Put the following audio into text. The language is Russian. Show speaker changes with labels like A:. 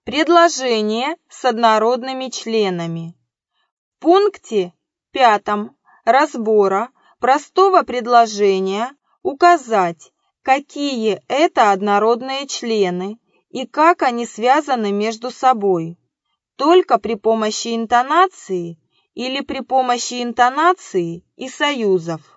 A: Предложение с однородными членами. В пункте 5 разбора простого предложения указать, какие это однородные члены и как они связаны между собой. Только при помощи интонации или при помощи интонации и союзов.